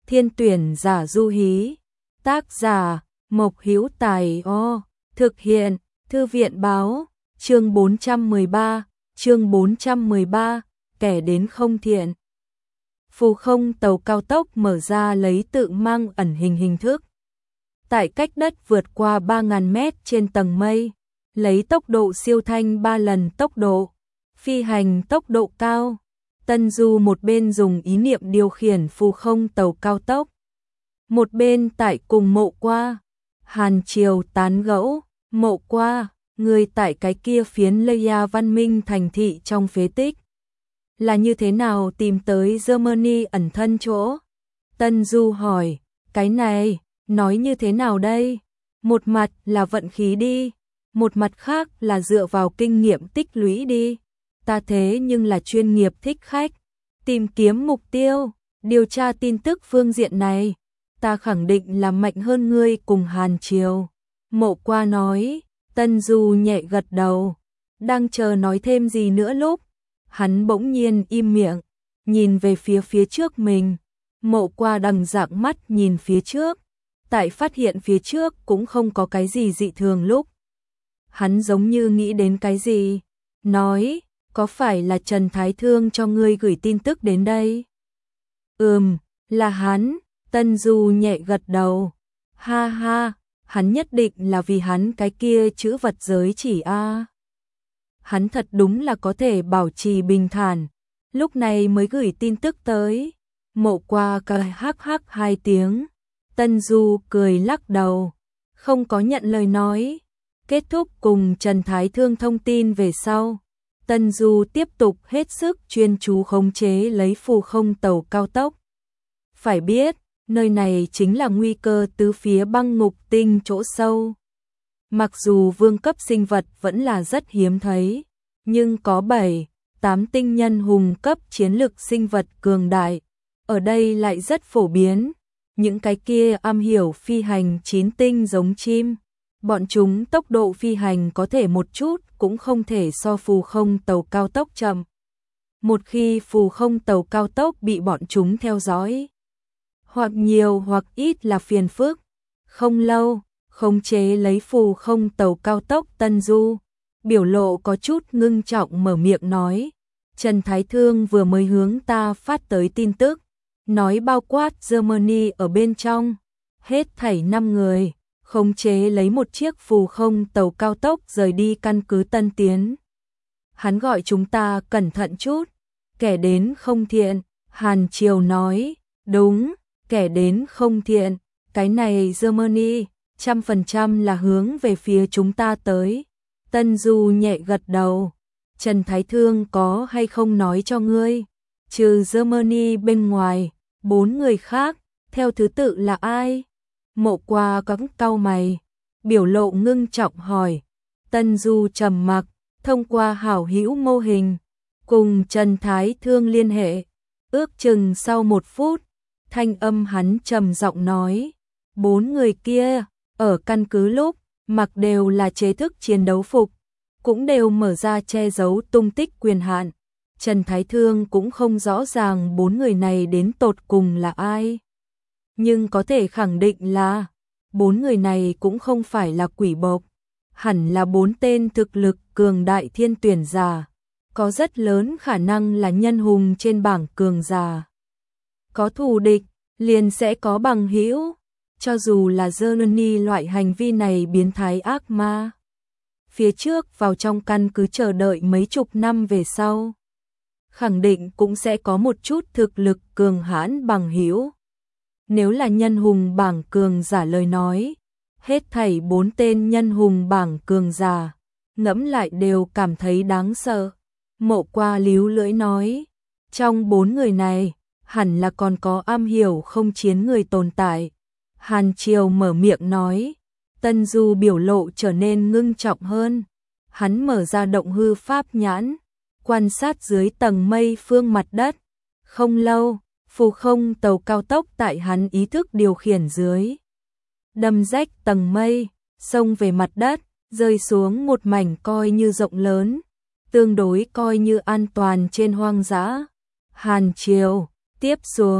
Thiên tuyển giả du hí. Tác giả Mộc Hữu Tài. Thực hiện Thư viện báo. Chương 413, kẻ đến không thiện. Phù không tàu cao tốc mở ra lấy tự mang ẩn hình thức. Tại cách đất vượt qua 3.000 mét trên tầng mây, lấy tốc độ siêu thanh 3 lần tốc độ, phi hành tốc độ cao. Tân Du một bên dùng ý niệm điều khiển phù không tàu cao tốc, một bên tại cùng Mộ Qua, Hàn Triều tán gẫu. Mộ Qua, người tại cái kia phiến Leia văn minh thành thị trong phế tích, là như thế nào tìm tới Germany ẩn thân chỗ? Tân Du hỏi, cái này, nói như thế nào đây? Một mặt là vận khí đi, một mặt khác là dựa vào kinh nghiệm tích lũy đi. Ta thế nhưng là chuyên nghiệp thích khách, tìm kiếm mục tiêu, điều tra tin tức phương diện này. Ta khẳng định là mạnh hơn ngươi cùng Hàn Triều. Mộ Qua nói. Tân Du nhẹ gật đầu, đang chờ nói thêm gì nữa lúc hắn bỗng nhiên im miệng, nhìn về phía trước mình. Mộ Qua đằng dạng mắt nhìn phía trước, tại phát hiện phía trước cũng không có cái gì dị thường lúc hắn giống như nghĩ đến cái gì, nói, có phải là Trần Thái Thương cho ngươi gửi tin tức đến đây? Là hắn. Tân Du nhẹ gật đầu, ha ha. Hắn nhất định là vì hắn cái kia chữ vật giới chỉ a. Hắn thật đúng là có thể bảo trì bình thản, lúc này mới gửi tin tức tới. Mộ Qua cười hắc hắc 2 tiếng. Tân Du cười lắc đầu, không có nhận lời nói. Kết thúc cùng Trần Thái Thương thông tin về sau, Tân Du tiếp tục hết sức chuyên chú khống chế lấy phù không tàu cao tốc. Phải biết, nơi này chính là nguy cơ tứ phía băng ngục tinh chỗ sâu. Mặc dù vương cấp sinh vật vẫn là rất hiếm thấy, nhưng có 7-8 tinh nhân hùng cấp chiến lực sinh vật cường đại, ở đây lại rất phổ biến. Những cái kia am hiểu phi hành 9 tinh giống chim, bọn chúng tốc độ phi hành có thể một chút cũng không thể so phù không tàu cao tốc chậm. Một khi phù không tàu cao tốc bị bọn chúng theo dõi, hoặc nhiều hoặc ít là phiền phức. Không lâu, khống chế lấy phù không tàu cao tốc Tân Du, biểu lộ có chút ngưng trọng mở miệng nói, Trần Thái Thương vừa mới hướng ta phát tới tin tức, nói bao quát Germany ở bên trong, hết thảy 5 người, khống chế lấy một chiếc phù không tàu cao tốc rời đi căn cứ Tân Tiến. Hắn gọi chúng ta cẩn thận chút, kẻ đến không thiện. Hàn Triều nói, đúng. Kẻ đến không thiện, cái này Germany, 100% là hướng về phía chúng ta tới. Tân Du nhẹ gật đầu, Trần Thái Thương có hay không nói cho ngươi? Trừ Germany bên ngoài, 4 người khác, theo thứ tự là ai? Mộ Qua cắn cau mày, biểu lộ ngưng trọng hỏi. Tân Du trầm mặc, thông qua hảo hữu mô hình, cùng Trần Thái Thương liên hệ, ước chừng sau 1 phút. Thanh âm hắn trầm giọng nói, 4 người kia, ở căn cứ lúc, mặc đều là chế thức chiến đấu phục, cũng đều mở ra che giấu tung tích quyền hạn. Trần Thái Thương cũng không rõ ràng 4 người này đến tột cùng là ai. Nhưng có thể khẳng định là, 4 người này cũng không phải là quỷ bộc, hẳn là 4 tên thực lực cường đại thiên tuyển giả, có rất lớn khả năng là nhân hùng trên bảng cường giả. Có thù địch, liền sẽ có bằng hữu, cho dù là Germany loại hành vi này biến thái ác ma. Phía trước vào trong căn cứ chờ đợi mấy chục năm về sau, khẳng định cũng sẽ có một chút thực lực cường hãn bằng hữu. Nếu là nhân hùng bảng cường giả lời nói, hết thảy 4 tên nhân hùng bảng cường giả, ngẫm lại đều cảm thấy đáng sợ. Mộ Qua líu lưỡi nói, trong 4 người này, hẳn là còn có am hiểu không chiến người tồn tại. Hàn Triều mở miệng nói. Tân Du biểu lộ trở nên ngưng trọng hơn. Hắn mở ra động hư pháp nhãn, quan sát dưới tầng mây phương mặt đất. Không lâu, phù không tàu cao tốc tại hắn ý thức điều khiển dưới, đâm rách tầng mây, xông về mặt đất, rơi xuống một mảnh coi như rộng lớn, tương đối coi như an toàn trên hoang dã. Hàn Triều, tiếp xuống,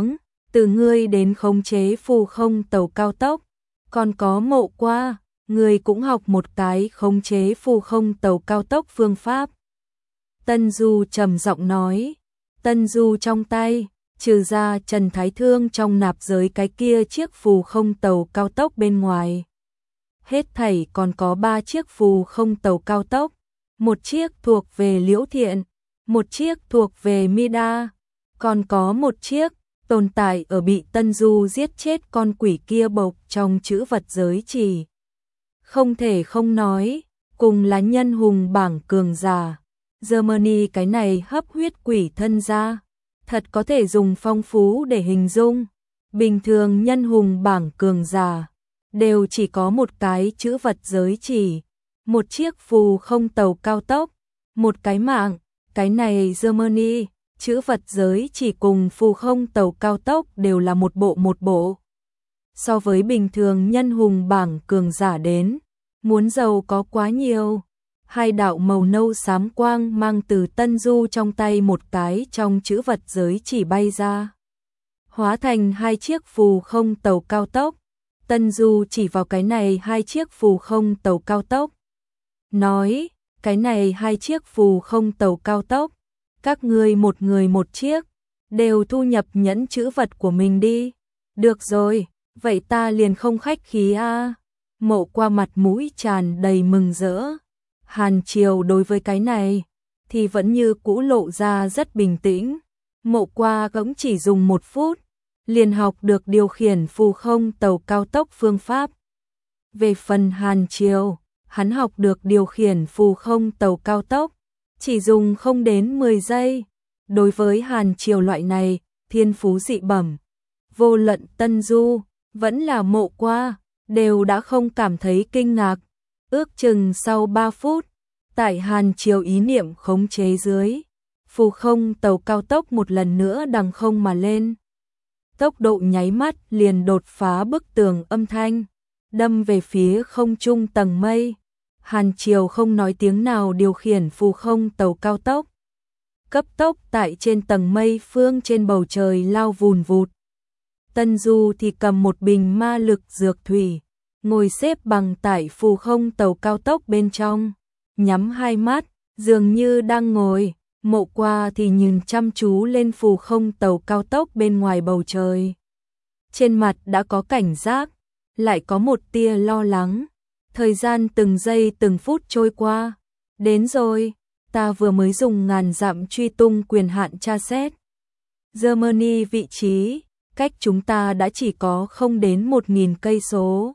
từ ngươi đến khống chế phù không tàu cao tốc, còn có Mộ Qua, ngươi cũng học một cái khống chế phù không tàu cao tốc phương pháp. Tân Du trầm giọng nói, Tân Du trong tay, trừ ra Trần Thái Thương trong nạp giới cái kia chiếc phù không tàu cao tốc bên ngoài. Hết thảy còn có 3 chiếc phù không tàu cao tốc, một chiếc thuộc về Liễu Thiện, một chiếc thuộc về Mida, còn có một chiếc tồn tại ở bị Tân Du giết chết con quỷ kia bộc trong chữ vật giới chỉ. Không thể không nói, cùng là nhân hùng bảng cường giả, Germany cái này hấp huyết quỷ thân ra, thật có thể dùng phong phú để hình dung. Bình thường nhân hùng bảng cường giả đều chỉ có một cái chữ vật giới chỉ, một chiếc phù không tàu cao tốc, một cái mạng. Cái này Germany, chữ vật giới chỉ cùng phù không tàu cao tốc đều là một bộ. So với bình thường nhân hùng bảng cường giả đến, muốn giàu có quá nhiều. Hai đạo màu nâu xám quang mang từ Tân Du trong tay một cái trong chữ vật giới chỉ bay ra, hóa thành 2 chiếc phù không tàu cao tốc. Tân Du chỉ vào cái này 2 chiếc phù không tàu cao tốc, nói, cái này 2 chiếc phù không tàu cao tốc, các ngươi một người một chiếc, đều thu nhập nhẫn chữ vật của mình đi. Được rồi, vậy ta liền không khách khí a. Mộ Qua mặt mũi tràn đầy mừng rỡ. Hàn Triều đối với cái này thì vẫn như cũ lộ ra rất bình tĩnh. Mộ Qua cũng chỉ dùng 1 phút liền học được điều khiển phù không tàu cao tốc phương pháp. Về phần Hàn Triều, hắn học được điều khiển phù không tàu cao tốc chỉ dùng không đến 10 giây. Đối với Hàn Triều loại này thiên phú dị bẩm, vô luận Tân Du vẫn là Mộ Qua đều đã không cảm thấy kinh ngạc. Ước chừng sau 3 phút, tại Hàn Triều ý niệm khống chế dưới, phù không tàu cao tốc một lần nữa đằng không mà lên. Tốc độ nháy mắt liền đột phá bức tường âm thanh, đâm về phía không trung tầng mây. Hàn Triều không nói tiếng nào điều khiển phù không tàu cao tốc, cấp tốc tại trên tầng mây phương trên bầu trời lao vùn vụt. Tân Du thì cầm một bình ma lực dược thủy, ngồi xếp bằng tại phù không tàu cao tốc bên trong, nhắm 2 mắt, dường như đang ngồi. Mộ Qua thì nhìn chăm chú lên phù không tàu cao tốc bên ngoài bầu trời. Trên mặt đã có cảnh giác, lại có một tia lo lắng. Thời gian từng giây từng phút trôi qua. Đến rồi, ta vừa mới dùng ngàn dặm truy tung quyền hạn tra xét Germany vị trí, cách chúng ta đã chỉ có không đến 1000 cây số.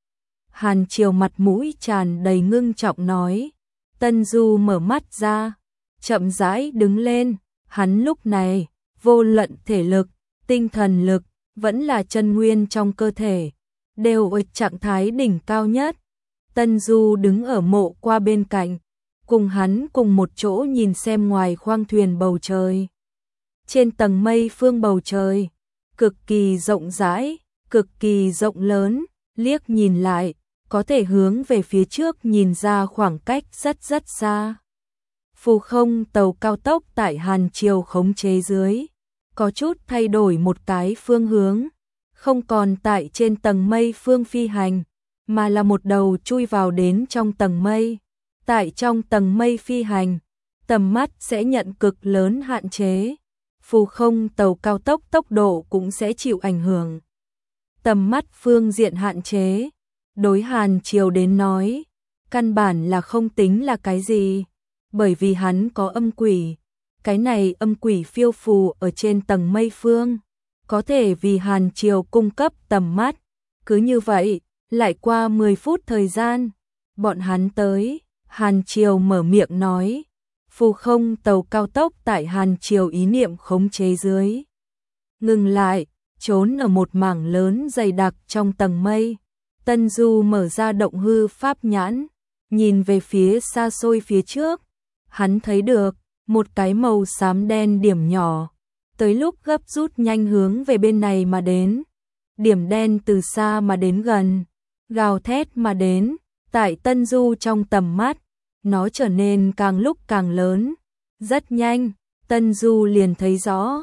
Hàn Triều mặt mũi tràn đầy ngưng trọng nói. Tân Du mở mắt ra, chậm rãi đứng lên. Hắn lúc này, vô luận thể lực, tinh thần lực, vẫn là chân nguyên trong cơ thể, đều ở trạng thái đỉnh cao nhất. Tân Du đứng ở Mộ Qua bên cạnh, cùng hắn cùng một chỗ nhìn xem ngoài khoang thuyền bầu trời. Trên tầng mây phương bầu trời, cực kỳ rộng rãi, cực kỳ rộng lớn, liếc nhìn lại, có thể hướng về phía trước nhìn ra khoảng cách rất xa. Phù không tàu cao tốc tại Hàn Triều khống chế dưới, có chút thay đổi một cái phương hướng, không còn tại trên tầng mây phương phi hành, mà là một đầu chui vào đến trong tầng mây. Tại trong tầng mây phi hành, tầm mắt sẽ nhận cực lớn hạn chế. Phù không tàu cao tốc tốc độ cũng sẽ chịu ảnh hưởng. Tầm mắt phương diện hạn chế, đối Hàn Triều đến nói, căn bản là không tính là cái gì, bởi vì hắn có âm quỷ. Cái này âm quỷ phiêu phù ở trên tầng mây phương, có thể vì Hàn Triều cung cấp tầm mắt. Cứ như vậy, lại qua 10 phút thời gian, bọn hắn tới. Hàn Triều mở miệng nói, phù không tàu cao tốc tại Hàn Triều ý niệm khống chế dưới, ngừng lại, trốn ở một mảng lớn dày đặc trong tầng mây. Tân Du mở ra động hư pháp nhãn, nhìn về phía xa xôi phía trước, hắn thấy được một cái màu xám đen điểm nhỏ, tới lúc gấp rút nhanh hướng về bên này mà đến. Điểm đen từ xa mà đến gần, gào thét mà đến, tại Tân Du trong tầm mắt, nó trở nên càng lúc càng lớn. Rất nhanh, Tân Du liền thấy rõ,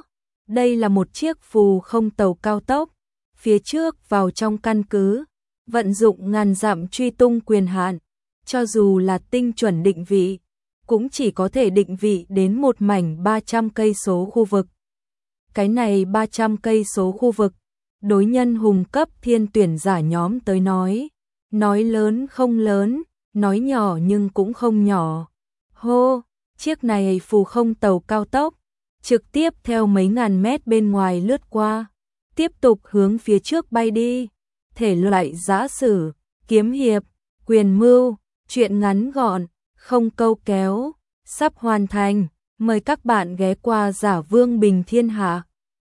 Đây là một chiếc phù không tàu cao tốc, phía trước vào trong căn cứ, vận dụng ngàn dặm truy tung quyền hạn, cho dù là tinh chuẩn định vị, cũng chỉ có thể định vị đến một mảnh 300 cây số khu vực. Cái này 300 cây số khu vực, đối nhân hùng cấp thiên tuyển giả nhóm tới nói lớn không lớn, nói nhỏ nhưng cũng không nhỏ. Hô, chiếc này phù không tàu cao tốc, trực tiếp theo mấy ngàn mét bên ngoài lướt qua, tiếp tục hướng phía trước bay đi. Thể loại giã sử, kiếm hiệp, quyền mưu, truyện ngắn gọn, không câu kéo, sắp hoàn thành. Mời các bạn ghé qua Giả Vương Bình Thiên Hạ.